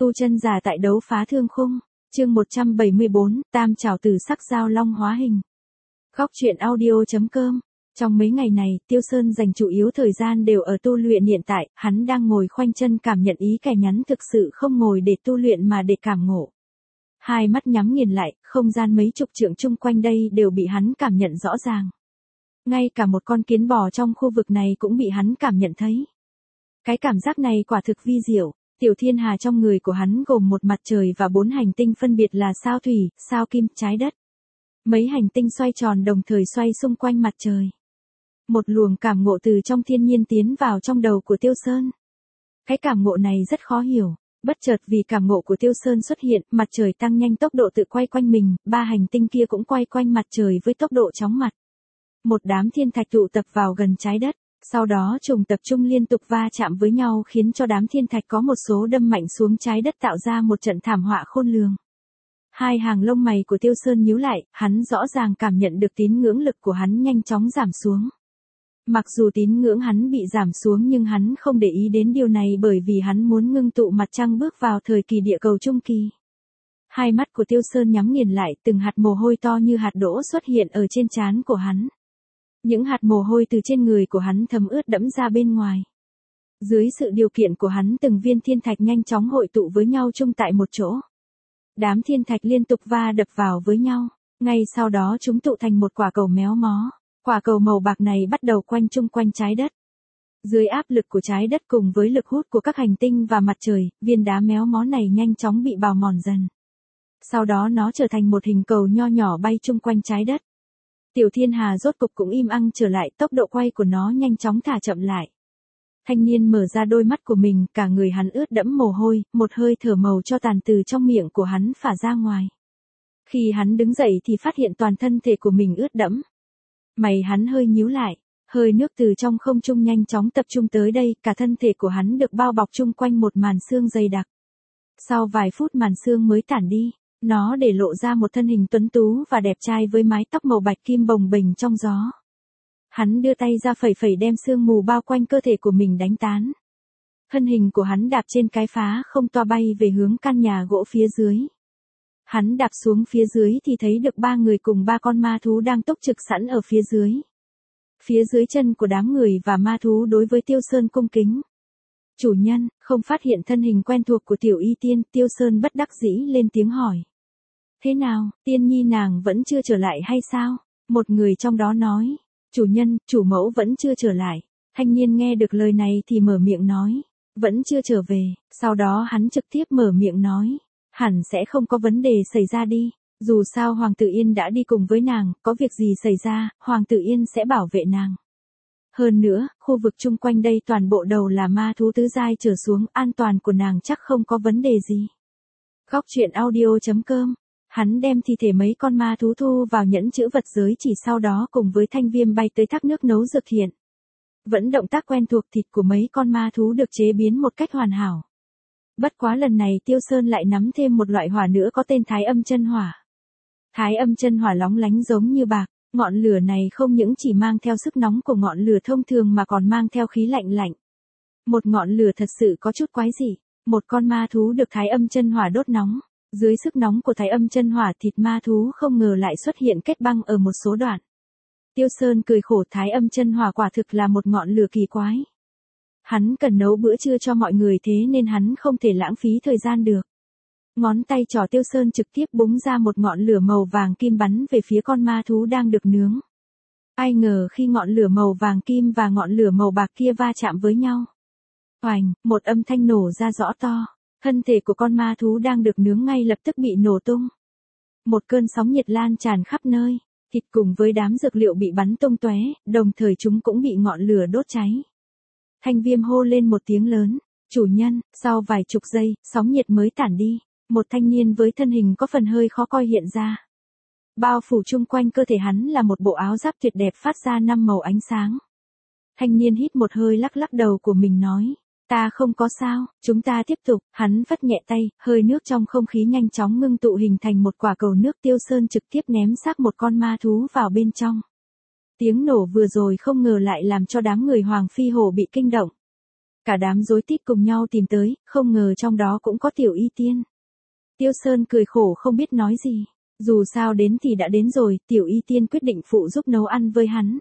Tu chân giả tại đấu phá thương khung, chương 174, tam trảo tử sắc giao long hóa hình. Góc truyện audio.com. Trong mấy ngày này, Tiêu Sơn dành chủ yếu thời gian đều ở tu luyện hiện tại, hắn đang ngồi khoanh chân cảm nhận ý kẻ nhắn thực sự không ngồi để tu luyện mà để cảm ngộ. Hai mắt nhắm nghiền lại, không gian mấy chục trượng chung quanh đây đều bị hắn cảm nhận rõ ràng. Ngay cả một con kiến bò trong khu vực này cũng bị hắn cảm nhận thấy. Cái cảm giác này quả thực vi diệu. Tiểu thiên hà trong người của hắn gồm một mặt trời và 4 hành tinh phân biệt là sao thủy, sao kim, trái đất. Mấy hành tinh xoay tròn đồng thời xoay xung quanh mặt trời. Một luồng cảm ngộ từ trong thiên nhiên tiến vào trong đầu của Tiêu Sơn. Cái cảm ngộ này rất khó hiểu. Bất chợt vì cảm ngộ của Tiêu Sơn xuất hiện, mặt trời tăng nhanh tốc độ tự quay quanh mình, 3 hành tinh kia cũng quay quanh mặt trời với tốc độ chóng mặt. Một đám thiên thạch tụ tập vào gần trái đất. Sau đó trùng tập trung liên tục va chạm với nhau khiến cho đám thiên thạch có một số đâm mạnh xuống trái đất tạo ra một trận thảm họa khôn lường. Hai hàng lông mày của Tiêu Sơn nhíu lại, hắn rõ ràng cảm nhận được tín ngưỡng lực của hắn nhanh chóng giảm xuống. Mặc dù tín ngưỡng hắn bị giảm xuống nhưng hắn không để ý đến điều này bởi vì hắn muốn ngưng tụ mặt trăng bước vào thời kỳ địa cầu trung kỳ. Hai mắt của Tiêu Sơn nhắm nghiền lại, từng hạt mồ hôi to như hạt đỗ xuất hiện ở trên trán của hắn. Những hạt mồ hôi từ trên người của hắn thấm ướt đẫm ra bên ngoài. Dưới sự điều kiện của hắn từng viên thiên thạch nhanh chóng hội tụ với nhau chung tại một chỗ. Đám thiên thạch liên tục va đập vào với nhau. Ngay sau đó chúng tụ thành một quả cầu méo mó. Quả cầu màu bạc này bắt đầu quanh chung quanh trái đất. Dưới áp lực của trái đất cùng với lực hút của các hành tinh và mặt trời, viên đá méo mó này nhanh chóng bị bào mòn dần. Sau đó nó trở thành một hình cầu nho nhỏ bay chung quanh trái đất. Tiểu thiên hà rốt cục cũng im ăng trở lại, tốc độ quay của nó nhanh chóng thả chậm lại. Thanh niên mở ra đôi mắt của mình, cả người hắn ướt đẫm mồ hôi, một hơi thở màu cho tàn từ trong miệng của hắn phả ra ngoài. Khi hắn đứng dậy thì phát hiện toàn thân thể của mình ướt đẫm. Mày hắn hơi nhíu lại, hơi nước từ trong không trung nhanh chóng tập trung tới đây, cả thân thể của hắn được bao bọc chung quanh một màn sương dày đặc. Sau vài phút màn sương mới tản đi. Nó để lộ ra một thân hình tuấn tú và đẹp trai với mái tóc màu bạch kim bồng bềnh trong gió. Hắn đưa tay ra phẩy phẩy đem sương mù bao quanh cơ thể của mình đánh tán. Thân hình của hắn đạp trên cái phá không toa bay về hướng căn nhà gỗ phía dưới. Hắn đạp xuống phía dưới thì thấy được 3 người cùng 3 con ma thú đang túc trực sẵn ở phía dưới. Phía dưới chân của đám người và ma thú đối với Tiêu Sơn cung kính. Chủ nhân, không phát hiện thân hình quen thuộc của tiểu y tiên, Tiêu Sơn bất đắc dĩ lên tiếng hỏi. Thế nào, tiên nhi nàng vẫn chưa trở lại hay sao? Một người trong đó nói. Chủ nhân, chủ mẫu vẫn chưa trở lại. Thanh niên nghe được lời này thì mở miệng nói. Vẫn chưa trở về, sau đó hắn trực tiếp mở miệng nói. Hẳn sẽ không có vấn đề xảy ra đi. Dù sao Hoàng tử Yên đã đi cùng với nàng, có việc gì xảy ra, Hoàng tử Yên sẽ bảo vệ nàng. Hơn nữa, khu vực chung quanh đây toàn bộ đầu là ma thú tứ giai trở xuống, an toàn của nàng chắc không có vấn đề gì. Góc truyện audio.com. Hắn đem thi thể mấy con ma thú thu vào nhẫn chữ vật giới chỉ sau đó cùng với thanh viêm bay tới thác nước nấu dược hiện. Vẫn động tác quen thuộc, thịt của mấy con ma thú được chế biến một cách hoàn hảo. Bất quá lần này Tiêu Sơn lại nắm thêm một loại hỏa nữa có tên Thái Âm Chân Hỏa. Thái Âm Chân Hỏa lóng lánh giống như bạc, ngọn lửa này không những chỉ mang theo sức nóng của ngọn lửa thông thường mà còn mang theo khí lạnh lạnh. Một ngọn lửa thật sự có chút quái dị. Một con ma thú được Thái Âm Chân Hỏa đốt nóng. Dưới sức nóng của Thái Âm Chân Hỏa thịt ma thú không ngờ lại xuất hiện kết băng ở một số đoạn. Tiêu Sơn cười khổ, Thái Âm Chân Hỏa quả thực là một ngọn lửa kỳ quái. Hắn cần nấu bữa trưa cho mọi người thế nên hắn không thể lãng phí thời gian được. Ngón tay trỏ Tiêu Sơn trực tiếp búng ra một ngọn lửa màu vàng kim bắn về phía con ma thú đang được nướng. Ai ngờ khi ngọn lửa màu vàng kim và ngọn lửa màu bạc kia va chạm với nhau. Oành, một âm thanh nổ ra rõ to. Thân thể của con ma thú đang được nướng ngay lập tức bị nổ tung. Một cơn sóng nhiệt lan tràn khắp nơi, thịt cùng với đám dược liệu bị bắn tung tóe, đồng thời chúng cũng bị ngọn lửa đốt cháy. Thanh viêm hô lên một tiếng lớn, chủ nhân, sau vài chục giây, sóng nhiệt mới tản đi, một thanh niên với thân hình có phần hơi khó coi hiện ra. Bao phủ chung quanh cơ thể hắn là một bộ áo giáp tuyệt đẹp phát ra 5 màu ánh sáng. Thanh niên hít một hơi lắc lắc đầu của mình nói. Ta không có sao, chúng ta tiếp tục. Hắn phất nhẹ tay, hơi nước trong không khí nhanh chóng ngưng tụ hình thành một quả cầu nước. Tiêu Sơn trực tiếp ném xác một con ma thú vào bên trong. Tiếng nổ vừa rồi không ngờ lại làm cho đám người Hoàng Phi Hổ bị kinh động. Cả đám rối tít cùng nhau tìm tới, không ngờ trong đó cũng có Tiểu Y Tiên. Tiêu Sơn cười khổ không biết nói gì. Dù sao đến thì đã đến rồi, Tiểu Y Tiên quyết định phụ giúp nấu ăn với hắn.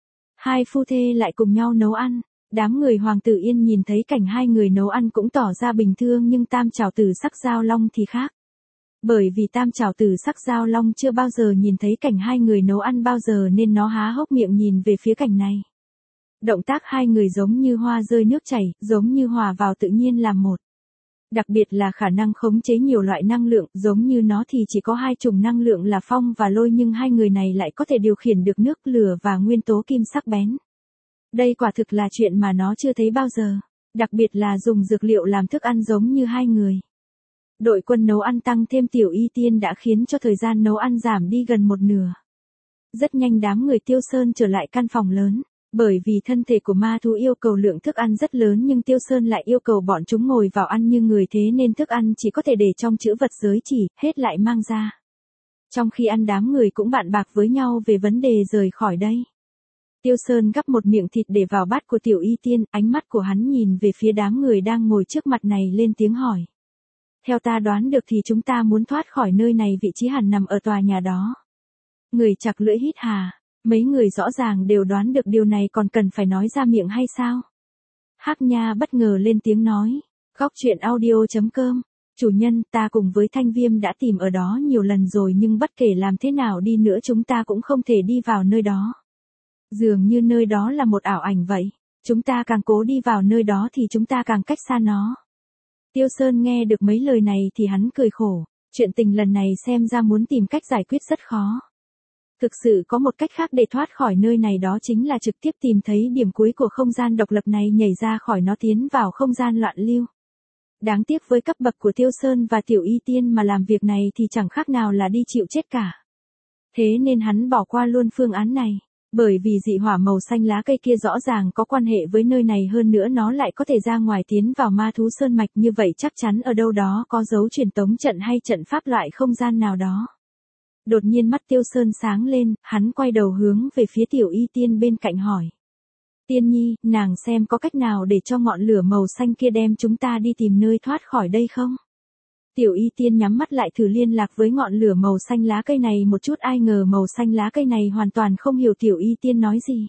Hai phu thê lại cùng nhau nấu ăn. Đám người Hoàng Tử Yên nhìn thấy cảnh hai người nấu ăn cũng tỏ ra bình thường, nhưng Tam Trảo Tử Sắc Dao Long thì khác. Bởi vì Tam Trảo Tử Sắc Dao Long chưa bao giờ nhìn thấy cảnh hai người nấu ăn bao giờ nên nó há hốc miệng nhìn về phía cảnh này. Động tác hai người giống như hoa rơi nước chảy, giống như hòa vào tự nhiên làm một. Đặc biệt là khả năng khống chế nhiều loại năng lượng, giống như nó thì chỉ có hai chủng năng lượng là phong và lôi, nhưng hai người này lại có thể điều khiển được nước, lửa và nguyên tố kim sắc bén. Đây quả thực là chuyện mà nó chưa thấy bao giờ, đặc biệt là dùng dược liệu làm thức ăn giống như hai người. Đội quân nấu ăn tăng thêm Tiểu Y Tiên đã khiến cho thời gian nấu ăn giảm đi gần một nửa. Rất nhanh đám người Tiêu Sơn trở lại căn phòng lớn. Bởi vì thân thể của ma thú yêu cầu lượng thức ăn rất lớn, nhưng Tiêu Sơn lại yêu cầu bọn chúng ngồi vào ăn như người, thế nên thức ăn chỉ có thể để trong trữ vật giới chỉ, hết lại mang ra. Trong khi ăn đám người cũng bàn bạc với nhau về vấn đề rời khỏi đây. Tiêu Sơn gắp một miệng thịt để vào bát của Tiểu Y Tiên, ánh mắt của hắn nhìn về phía đám người đang ngồi trước mặt này lên tiếng hỏi. Theo ta đoán được thì chúng ta muốn thoát khỏi nơi này, vị trí hẳn nằm ở tòa nhà đó. Người chặt lưỡi hít hà. Mấy người rõ ràng đều đoán được điều này, còn cần phải nói ra miệng hay sao? Hắc Nha bất ngờ lên tiếng nói. Góc truyện audio.com. Chủ nhân, ta cùng với Thanh Viêm đã tìm ở đó nhiều lần rồi, nhưng bất kể làm thế nào đi nữa chúng ta cũng không thể đi vào nơi đó. Dường như nơi đó là một ảo ảnh vậy. Chúng ta càng cố đi vào nơi đó thì chúng ta càng cách xa nó. Tiêu Sơn nghe được mấy lời này thì hắn cười khổ. Chuyện tình lần này xem ra muốn tìm cách giải quyết rất khó. Thực sự có một cách khác để thoát khỏi nơi này, đó chính là trực tiếp tìm thấy điểm cuối của không gian độc lập này, nhảy ra khỏi nó tiến vào không gian loạn lưu. Đáng tiếc với cấp bậc của Tiêu Sơn và Tiểu Y Tiên mà làm việc này thì chẳng khác nào là đi chịu chết cả. Thế nên hắn bỏ qua luôn phương án này. Bởi vì dị hỏa màu xanh lá cây kia rõ ràng có quan hệ với nơi này, hơn nữa nó lại có thể ra ngoài tiến vào ma thú sơn mạch, như vậy chắc chắn ở đâu đó có dấu truyền tống trận hay trận pháp loại không gian nào đó. Đột nhiên mắt Tiêu Sơn sáng lên, hắn quay đầu hướng về phía Tiểu Y Tiên bên cạnh hỏi. Tiên nhi, nàng xem có cách nào để cho ngọn lửa màu xanh kia đem chúng ta đi tìm nơi thoát khỏi đây không? Tiểu Y Tiên nhắm mắt lại thử liên lạc với ngọn lửa màu xanh lá cây này một chút, ai ngờ màu xanh lá cây này hoàn toàn không hiểu Tiểu Y Tiên nói gì.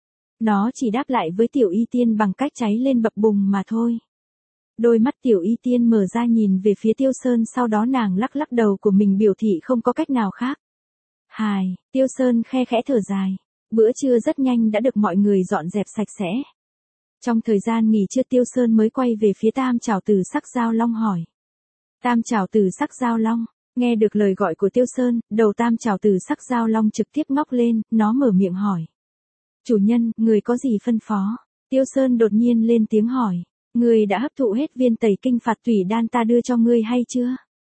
Nó chỉ đáp lại với Tiểu Y Tiên bằng cách cháy lên bập bùng mà thôi. Đôi mắt Tiểu Y Tiên mở ra nhìn về phía Tiêu Sơn, sau đó nàng lắc lắc đầu của mình biểu thị không có cách nào khác. Hài, Tiêu Sơn khe khẽ thở dài. Bữa trưa rất nhanh đã được mọi người dọn dẹp sạch sẽ. Trong thời gian nghỉ trưa Tiêu Sơn mới quay về phía Tam Trảo Tử Sắc Dao Long hỏi. Tam Trảo Tử Sắc Dao Long, nghe được lời gọi của Tiêu Sơn, đầu Tam Trảo Tử Sắc Dao Long trực tiếp ngóc lên, nó mở miệng hỏi. Chủ nhân, người có gì phân phó? Tiêu Sơn đột nhiên lên tiếng hỏi. Ngươi đã hấp thụ hết viên tẩy kinh phạt tủy đan ta đưa cho ngươi hay chưa?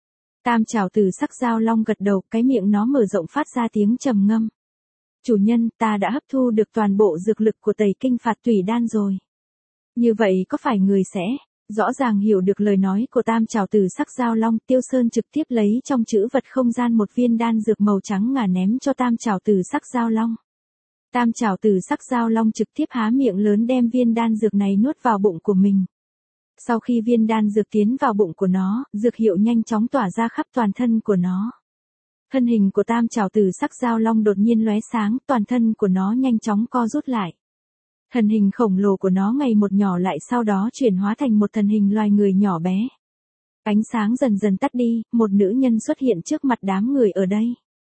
Tam Trảo Tử Sắc Dao Long gật đầu, cái miệng nó mở rộng phát ra tiếng trầm ngâm. Chủ nhân, ta đã hấp thu được toàn bộ dược lực của tẩy kinh phạt tủy đan rồi. Như vậy có phải người sẽ... Rõ ràng hiểu được lời nói của Tam Trảo Tử Sắc Dao Long, Tiêu Sơn trực tiếp lấy trong trữ vật không gian một viên đan dược màu trắng ngà ném cho Tam Trảo Tử Sắc Dao Long. Tam Trảo Tử Sắc Dao Long trực tiếp há miệng lớn đem viên đan dược này nuốt vào bụng của mình. Sau khi viên đan dược tiến vào bụng của nó, dược hiệu nhanh chóng tỏa ra khắp toàn thân của nó. Thân hình của Tam Trảo Tử Sắc Dao Long đột nhiên lóe sáng, toàn thân của nó nhanh chóng co rút lại. Thân hình khổng lồ của nó ngày một nhỏ lại, sau đó chuyển hóa thành một thân hình loài người nhỏ bé. Ánh sáng dần dần tắt đi, một nữ nhân xuất hiện trước mặt đám người ở đây.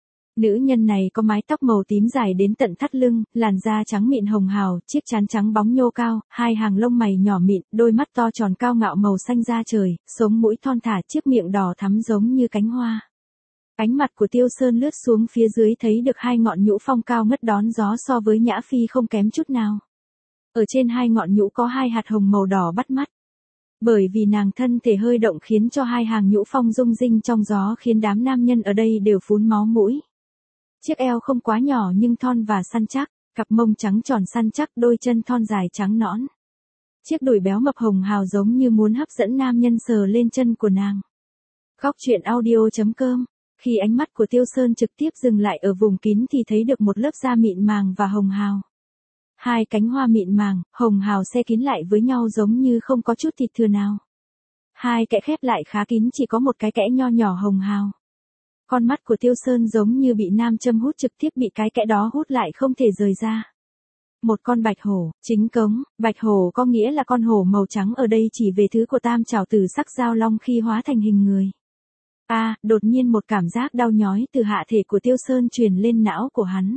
Nữ nhân này có mái tóc màu tím dài đến tận thắt lưng, làn da trắng mịn hồng hào, chiếc trán trắng bóng nhô cao, hai hàng lông mày nhỏ mịn, đôi mắt to tròn cao ngạo màu xanh da trời, sống mũi thon thả, chiếc miệng đỏ thắm giống như cánh hoa. Ánh mặt của Tiêu Sơn lướt xuống phía dưới thấy được hai ngọn nhũ phong cao ngất đón gió so với Nhã Phi không kém chút nào. Ở trên hai ngọn nhũ có hai hạt hồng màu đỏ bắt mắt. Bởi vì nàng thân thể hơi động khiến cho hai hàng nhũ phong rung rinh trong gió, khiến đám nam nhân ở đây đều phún máu mũi. Chiếc eo không quá nhỏ nhưng thon và săn chắc, cặp mông trắng tròn săn chắc, đôi chân thon dài trắng nõn. Chiếc đùi béo mập hồng hào giống như muốn hấp dẫn nam nhân sờ lên chân của nàng. Góc truyện audio.com. Khi ánh mắt của Tiêu Sơn trực tiếp dừng lại ở vùng kín thì thấy được một lớp da mịn màng và hồng hào. Hai cánh hoa mịn màng, hồng hào se kín lại với nhau giống như không có chút thịt thừa nào. Hai kẽ khép lại khá kín, chỉ có một cái kẽ nho nhỏ hồng hào. Con mắt của Tiêu Sơn giống như bị nam châm hút, trực tiếp bị cái kẽ đó hút lại không thể rời ra. Một con bạch hổ, chính cống, bạch hổ có nghĩa là con hổ màu trắng, ở đây chỉ về thứ của tam trảo tử sắc giao long khi hóa thành hình người. Đột nhiên một cảm giác đau nhói từ hạ thể của Tiêu Sơn truyền lên não của hắn.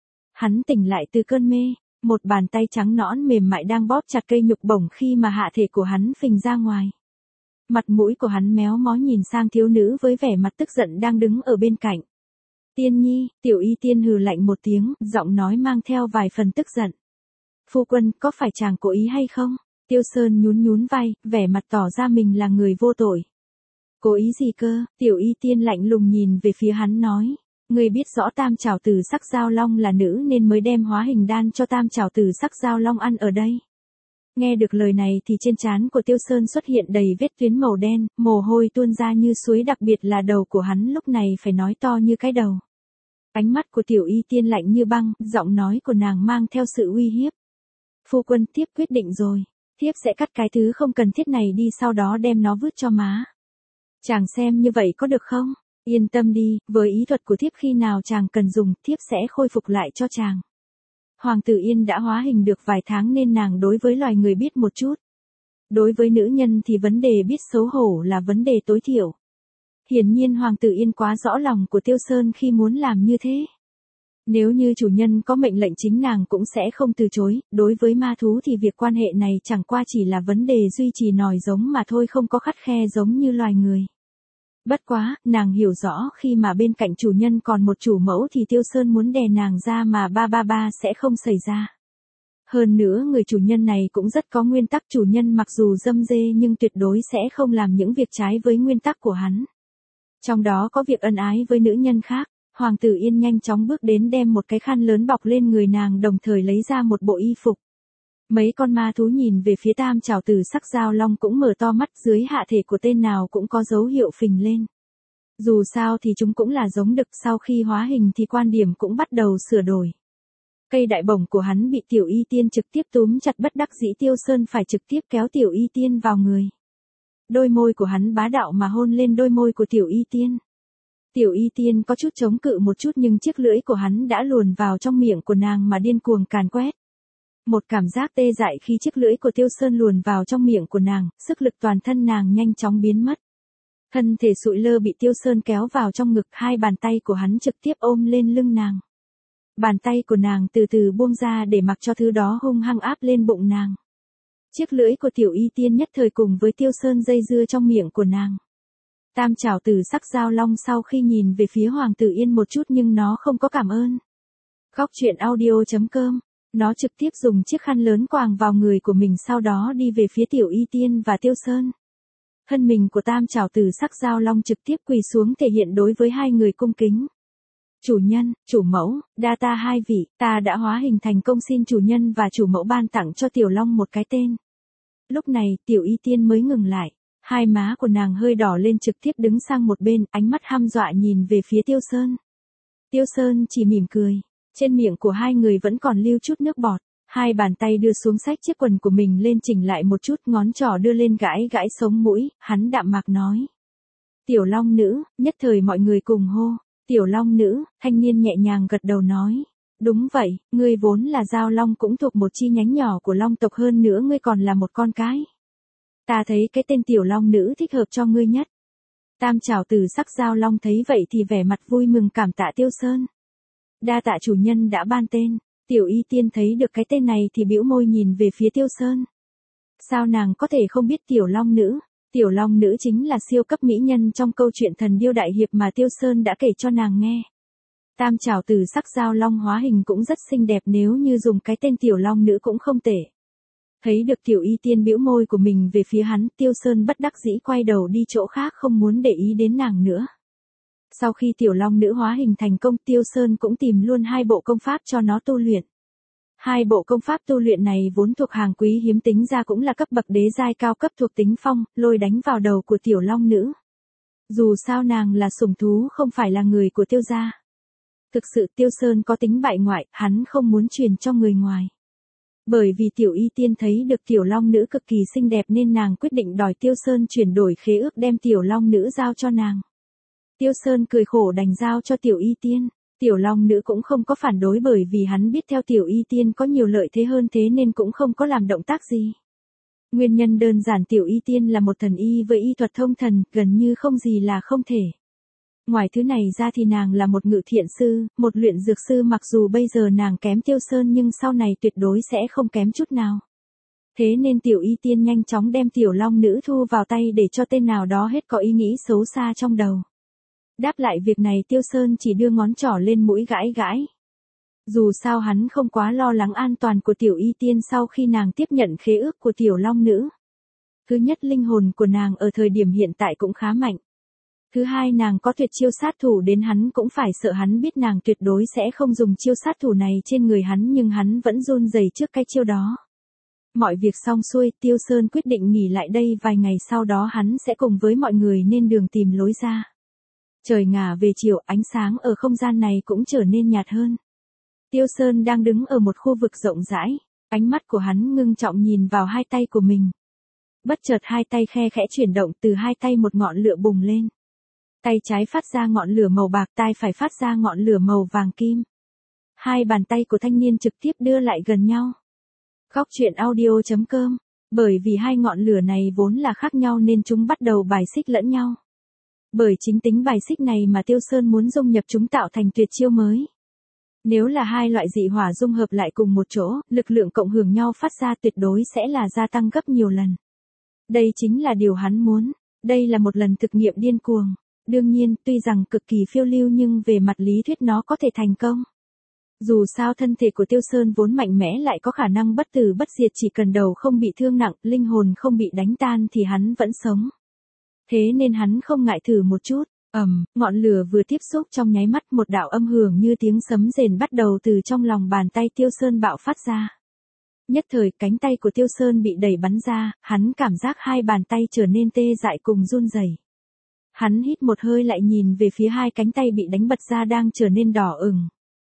Hắn tỉnh lại từ cơn mê, một bàn tay trắng nõn mềm mại đang bóp chặt cây nhục bổng khi mà hạ thể của hắn phình ra ngoài. Mặt mũi của hắn méo mó nhìn sang thiếu nữ với vẻ mặt tức giận đang đứng ở bên cạnh. Tiên nhi, Tiểu Y Tiên hừ lạnh một tiếng, giọng nói mang theo vài phần tức giận. Phu quân, có phải chàng cố ý hay không? Tiêu Sơn nhún nhún vai, vẻ mặt tỏ ra mình là người vô tội. Cố ý gì cơ? Tiểu Y Tiên lạnh lùng nhìn về phía hắn nói. Ngươi biết rõ tam trảo tử sắc giao long là nữ nên mới đem hóa hình đan cho tam trảo tử sắc giao long ăn ở đây. Nghe được lời này thì trên trán của Tiêu Sơn xuất hiện đầy vết tuyến màu đen, mồ hôi tuôn ra như suối, đặc biệt là đầu của hắn lúc này phải nói to như cái đầu. Ánh mắt của Tiểu Y Tiên lạnh như băng, giọng nói của nàng mang theo sự uy hiếp. Phu quân, thiếp quyết định rồi, thiếp sẽ cắt cái thứ không cần thiết này đi, sau đó đem nó vứt cho má. Chàng xem như vậy có được không? Yên tâm đi, với ý thuật của thiếp khi nào chàng cần dùng, thiếp sẽ khôi phục lại cho chàng. Hoàng tử Yên đã hóa hình được vài tháng nên nàng đối với loài người biết một chút. Đối với nữ nhân thì vấn đề biết xấu hổ là vấn đề tối thiểu. Hiển nhiên Hoàng tử Yên quá rõ lòng của Tiêu Sơn khi muốn làm như thế. Nếu như chủ nhân có mệnh lệnh chính nàng cũng sẽ không từ chối, đối với ma thú thì việc quan hệ này chẳng qua chỉ là vấn đề duy trì nòi giống mà thôi, không có khắt khe giống như loài người. Bất quá, nàng hiểu rõ khi mà bên cạnh chủ nhân còn một chủ mẫu thì Tiêu Sơn muốn đè nàng ra mà ba sẽ không xảy ra. Hơn nữa người chủ nhân này cũng rất có nguyên tắc, chủ nhân mặc dù dâm dê nhưng tuyệt đối sẽ không làm những việc trái với nguyên tắc của hắn. Trong đó có việc ân ái với nữ nhân khác. Hoàng tử Yên nhanh chóng bước đến đem một cái khăn lớn bọc lên người nàng, đồng thời lấy ra một bộ y phục. Mấy con ma thú nhìn về phía tam trảo tử sắc giao long cũng mở to mắt, dưới hạ thể của tên nào cũng có dấu hiệu phình lên. Dù sao thì chúng cũng là giống đực, sau khi hóa hình thì quan điểm cũng bắt đầu sửa đổi. Cây đại bổng của hắn bị Tiểu Y Tiên trực tiếp túm chặt, bất đắc dĩ Tiêu Sơn phải trực tiếp kéo Tiểu Y Tiên vào người. Đôi môi của hắn bá đạo mà hôn lên đôi môi của Tiểu Y Tiên. Tiểu Y Tiên có chút chống cự một chút nhưng chiếc lưỡi của hắn đã luồn vào trong miệng của nàng mà điên cuồng càn quét. Một cảm giác tê dại khi chiếc lưỡi của Tiêu Sơn luồn vào trong miệng của nàng, sức lực toàn thân nàng nhanh chóng biến mất. Thân thể sụi lơ bị Tiêu Sơn kéo vào trong ngực, hai bàn tay của hắn trực tiếp ôm lên lưng nàng. Bàn tay của nàng từ từ buông ra để mặc cho thứ đó hung hăng áp lên bụng nàng. Chiếc lưỡi của Tiểu Y Tiên nhất thời cùng với Tiêu Sơn dây dưa trong miệng của nàng. Tam trảo tử sắc giao long sau khi nhìn về phía Hoàng tử Yên một chút nhưng nó không có cảm ơn. Góc truyện audio.com, nó trực tiếp dùng chiếc khăn lớn quàng vào người của mình, sau đó đi về phía Tiểu Y Tiên và Tiêu Sơn. Thân mình của tam trảo tử sắc giao long trực tiếp quỳ xuống thể hiện đối với hai người cung kính. Chủ nhân, chủ mẫu, đa ta hai vị, ta đã hóa hình thành công, xin chủ nhân và chủ mẫu ban tặng cho tiểu long một cái tên. Lúc này Tiểu Y Tiên mới ngừng lại. Hai má của nàng hơi đỏ lên, trực tiếp đứng sang một bên, ánh mắt hăm dọa nhìn về phía Tiêu Sơn. Tiêu Sơn chỉ mỉm cười. Trên miệng của hai người vẫn còn lưu chút nước bọt. Hai bàn tay đưa xuống xách chiếc quần của mình lên chỉnh lại một chút, ngón trỏ đưa lên gãi gãi sống mũi, hắn đạm mạc nói. Tiểu long nữ, nhất thời mọi người cùng hô. Tiểu long nữ, thanh niên nhẹ nhàng gật đầu nói. Đúng vậy, ngươi vốn là giao long, cũng thuộc một chi nhánh nhỏ của long tộc, hơn nữa ngươi còn là một con cái. Ta thấy cái tên tiểu long nữ thích hợp cho ngươi nhất. Tam trảo tử sắc giao long thấy vậy thì vẻ mặt vui mừng cảm tạ Tiêu Sơn. Đa tạ chủ nhân đã ban tên. Tiểu Y Tiên thấy được cái tên này thì bĩu môi nhìn về phía Tiêu Sơn. Sao nàng có thể không biết tiểu long nữ? Tiểu long nữ chính là siêu cấp mỹ nhân trong câu chuyện Thần Điêu Đại Hiệp mà Tiêu Sơn đã kể cho nàng nghe. Tam trảo tử sắc giao long hóa hình cũng rất xinh đẹp, nếu như dùng cái tên tiểu long nữ cũng không tệ. Thấy được Tiểu Y Tiên bĩu môi của mình về phía hắn, Tiêu Sơn bất đắc dĩ quay đầu đi chỗ khác, không muốn để ý đến nàng nữa. Sau khi tiểu long nữ hóa hình thành công, Tiêu Sơn cũng tìm luôn hai bộ công pháp cho nó tu luyện. Hai bộ công pháp tu luyện này vốn thuộc hàng quý hiếm, tính ra cũng là cấp bậc đế giai cao cấp, thuộc tính phong, lôi đánh vào đầu của tiểu long nữ. Dù sao nàng là sủng thú, không phải là người của Tiêu gia. Thực sự Tiêu Sơn có tính bại ngoại, hắn không muốn truyền cho người ngoài. Bởi vì Tiểu Y Tiên thấy được Tiểu Long Nữ cực kỳ xinh đẹp nên nàng quyết định đòi Tiêu Sơn chuyển đổi khế ước đem Tiểu Long Nữ giao cho nàng. Tiêu Sơn cười khổ đành giao cho Tiểu Y Tiên. Tiểu Long Nữ cũng không có phản đối bởi vì hắn biết theo Tiểu Y Tiên có nhiều lợi thế hơn thế nên cũng không có làm động tác gì. Nguyên nhân đơn giản Tiểu Y Tiên là một thần y với y thuật thông thần, gần như không gì là không thể. Ngoài thứ này ra thì nàng là một ngự thiện sư, một luyện dược sư, mặc dù bây giờ nàng kém Tiêu Sơn nhưng sau này tuyệt đối sẽ không kém chút nào. Thế nên Tiểu Y Tiên nhanh chóng đem Tiểu Long Nữ thu vào tay để cho tên nào đó hết có ý nghĩ xấu xa trong đầu. Đáp lại việc này Tiêu Sơn chỉ đưa ngón trỏ lên mũi gãi gãi. Dù sao hắn không quá lo lắng an toàn của Tiểu Y Tiên sau khi nàng tiếp nhận khế ước của Tiểu Long Nữ. Thứ nhất, linh hồn của nàng ở thời điểm hiện tại cũng khá mạnh. Thứ hai, nàng có tuyệt chiêu sát thủ đến hắn cũng phải sợ, hắn biết nàng tuyệt đối sẽ không dùng chiêu sát thủ này trên người hắn nhưng hắn vẫn run rẩy trước cái chiêu đó. Mọi việc xong xuôi, Tiêu Sơn quyết định nghỉ lại đây vài ngày, sau đó hắn sẽ cùng với mọi người lên đường tìm lối ra. Trời ngả về chiều, ánh sáng ở không gian này cũng trở nên nhạt hơn. Tiêu Sơn đang đứng ở một khu vực rộng rãi, ánh mắt của hắn ngưng trọng nhìn vào hai tay của mình. Bất chợt hai tay khe khẽ chuyển động, từ hai tay một ngọn lửa bùng lên. Tay trái phát ra ngọn lửa màu bạc, tay phải phát ra ngọn lửa màu vàng kim. Hai bàn tay của thanh niên trực tiếp đưa lại gần nhau. Góc truyện audio.com. Bởi vì hai ngọn lửa này vốn là khác nhau nên chúng bắt đầu bài xích lẫn nhau. Bởi chính tính bài xích này mà Tiêu Sơn muốn dung nhập chúng tạo thành tuyệt chiêu mới. Nếu là hai loại dị hỏa dung hợp lại cùng một chỗ, lực lượng cộng hưởng nhau phát ra tuyệt đối sẽ là gia tăng gấp nhiều lần. Đây chính là điều hắn muốn. Đây là một lần thực nghiệm điên cuồng. Đương nhiên, tuy rằng cực kỳ phiêu lưu nhưng về mặt lý thuyết nó có thể thành công. Dù sao thân thể của Tiêu Sơn vốn mạnh mẽ lại có khả năng bất tử bất diệt, chỉ cần đầu không bị thương nặng, linh hồn không bị đánh tan thì hắn vẫn sống. Thế nên hắn không ngại thử một chút. Ngọn lửa vừa tiếp xúc trong nháy mắt, một đạo âm hưởng như tiếng sấm rền bắt đầu từ trong lòng bàn tay Tiêu Sơn bạo phát ra. Nhất thời cánh tay của Tiêu Sơn bị đẩy bắn ra, hắn cảm giác hai bàn tay trở nên tê dại cùng run rẩy. Hắn hít một hơi lại nhìn về phía hai cánh tay bị đánh bật ra đang trở nên đỏ ửng.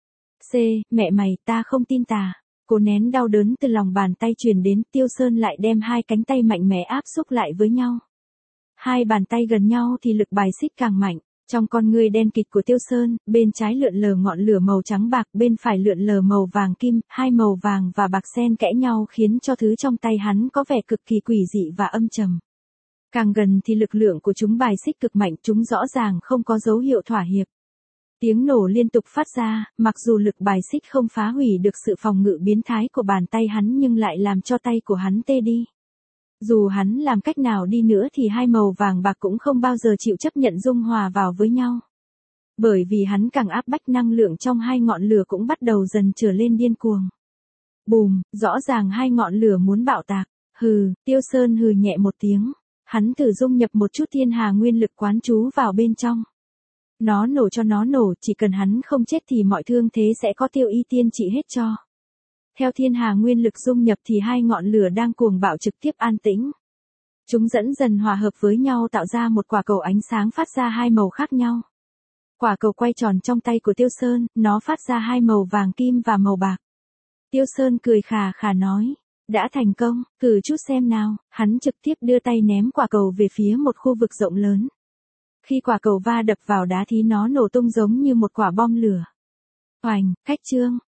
Mẹ mày, ta không tin tà. Cố nén đau đớn từ lòng bàn tay truyền đến, Tiêu Sơn lại đem hai cánh tay mạnh mẽ áp xúc lại với nhau. Hai bàn tay gần nhau thì lực bài xích càng mạnh. Trong con ngươi đen kịt của Tiêu Sơn, bên trái lượn lờ ngọn lửa màu trắng bạc, bên phải lượn lờ màu vàng kim, hai màu vàng và bạc xen kẽ nhau khiến cho thứ trong tay hắn có vẻ cực kỳ quỷ dị và âm trầm. Càng gần thì lực lượng của chúng bài xích cực mạnh, chúng rõ ràng không có dấu hiệu thỏa hiệp. Tiếng nổ liên tục phát ra, mặc dù lực bài xích không phá hủy được sự phòng ngự biến thái của bàn tay hắn nhưng lại làm cho tay của hắn tê đi. Dù hắn làm cách nào đi nữa thì hai màu vàng bạc cũng không bao giờ chịu chấp nhận dung hòa vào với nhau. Bởi vì hắn càng áp bách, năng lượng trong hai ngọn lửa cũng bắt đầu dần trở lên điên cuồng. Bùm, rõ ràng hai ngọn lửa muốn bạo tạc. Tiêu Sơn hừ nhẹ một tiếng. Hắn thử dung nhập một chút thiên hà nguyên lực quán chú vào bên trong. Nó nổ cho nó nổ, chỉ cần hắn không chết thì mọi thương thế sẽ có Tiểu Y Tiên trị hết cho. Theo thiên hà nguyên lực dung nhập thì hai ngọn lửa đang cuồng bạo trực tiếp an tĩnh. Chúng dẫn dần hòa hợp với nhau tạo ra một quả cầu ánh sáng phát ra hai màu khác nhau. Quả cầu quay tròn trong tay của Tiêu Sơn, nó phát ra hai màu vàng kim và màu bạc. Tiêu Sơn cười khà khà nói. Đã thành công, thử chút xem nào. Hắn trực tiếp đưa tay ném quả cầu về phía một khu vực rộng lớn. Khi quả cầu va đập vào đá thì nó nổ tung giống như một quả bom lửa. Oành, khách trương,